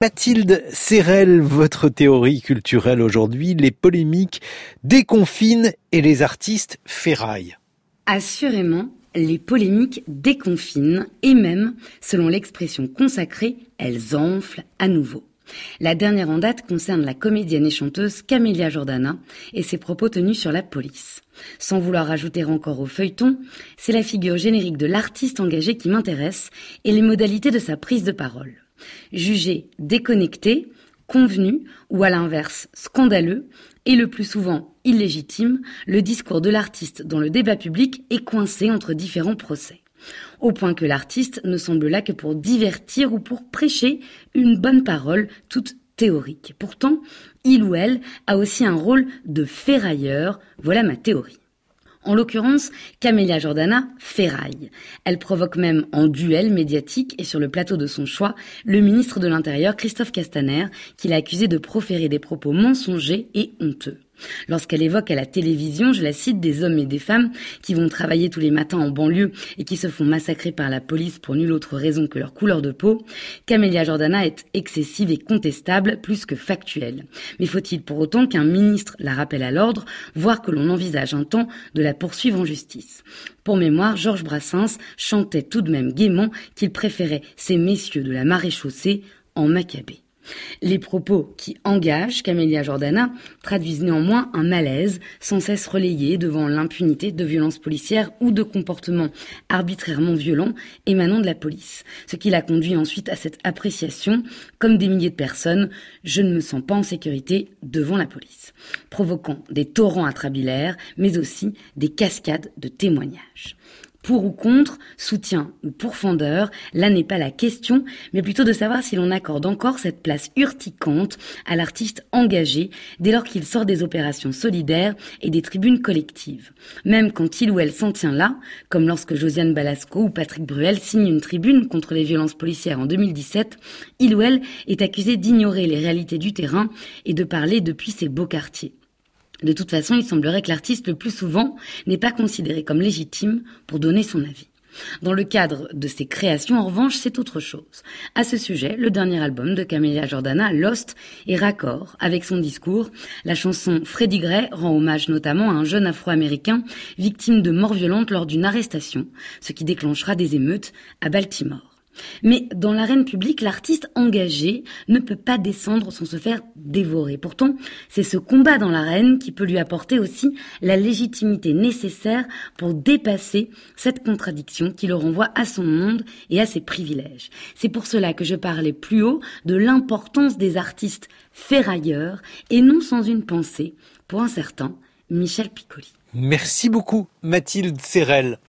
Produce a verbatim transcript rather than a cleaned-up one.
Mathilde Serrel, votre théorie culturelle aujourd'hui, les polémiques déconfinent et les artistes ferraillent. Assurément, les polémiques déconfinent et même, selon l'expression consacrée, elles enflent à nouveau. La dernière en date concerne la comédienne et chanteuse Camélia Jordana et ses propos tenus sur la police. Sans vouloir ajouter encore au feuilleton, c'est la figure générique de l'artiste engagé qui m'intéresse et les modalités de sa prise de parole. Jugé déconnecté, convenu ou à l'inverse scandaleux et le plus souvent illégitime, le discours de l'artiste dans le débat public est coincé entre différents procès. Au point que l'artiste ne semble là que pour divertir ou pour prêcher une bonne parole toute théorique. Pourtant, il ou elle a aussi un rôle de ferrailleur, voilà ma théorie. En l'occurrence, Camélia Jordana ferraille. Elle provoque même en duel médiatique et sur le plateau de son choix, le ministre de l'Intérieur Christophe Castaner, qui l'a accusé de proférer des propos mensongers et honteux. Lorsqu'elle évoque à la télévision, je la cite, des hommes et des femmes qui vont travailler tous les matins en banlieue et qui se font massacrer par la police pour nulle autre raison que leur couleur de peau, Camélia Jordana est excessive et contestable plus que factuelle. Mais faut-il pour autant qu'un ministre la rappelle à l'ordre, voire que l'on envisage un temps de la poursuivre en justice? Pour mémoire, Georges Brassens chantait tout de même gaiement qu'il préférait ces messieurs de la maréchaussée en Maccabée. Les propos qui engagent Camélia Jordana traduisent néanmoins un malaise sans cesse relayé devant l'impunité de violences policières ou de comportements arbitrairement violents émanant de la police. Ce qui l'a conduit ensuite à cette appréciation, comme des milliers de personnes, je ne me sens pas en sécurité devant la police, provoquant des torrents atrabilaires, mais aussi des cascades de témoignages. Pour ou contre, soutien ou pourfendeur, là n'est pas la question, mais plutôt de savoir si l'on accorde encore cette place urticante à l'artiste engagé dès lors qu'il sort des opérations solidaires et des tribunes collectives. Même quand il ou elle s'en tient là, comme lorsque Josiane Balasco ou Patrick Bruel signent une tribune contre les violences policières en deux mille dix-sept, il ou elle est accusé d'ignorer les réalités du terrain et de parler depuis ses beaux quartiers. De toute façon, il semblerait que l'artiste, le plus souvent, n'est pas considéré comme légitime pour donner son avis. Dans le cadre de ses créations, en revanche, c'est autre chose. À ce sujet, le dernier album de Camélia Jordana, Lost, est raccord avec son discours. La chanson Freddie Gray rend hommage notamment à un jeune afro-américain victime de mort violente lors d'une arrestation, ce qui déclenchera des émeutes à Baltimore. Mais dans l'arène publique, l'artiste engagé ne peut pas descendre sans se faire dévorer. Pourtant, c'est ce combat dans l'arène qui peut lui apporter aussi la légitimité nécessaire pour dépasser cette contradiction qui le renvoie à son monde et à ses privilèges. C'est pour cela que je parlais plus haut de l'importance des artistes ferrailleurs et non sans une pensée pour un certain Michel Piccoli. Merci beaucoup Mathilde Serrel.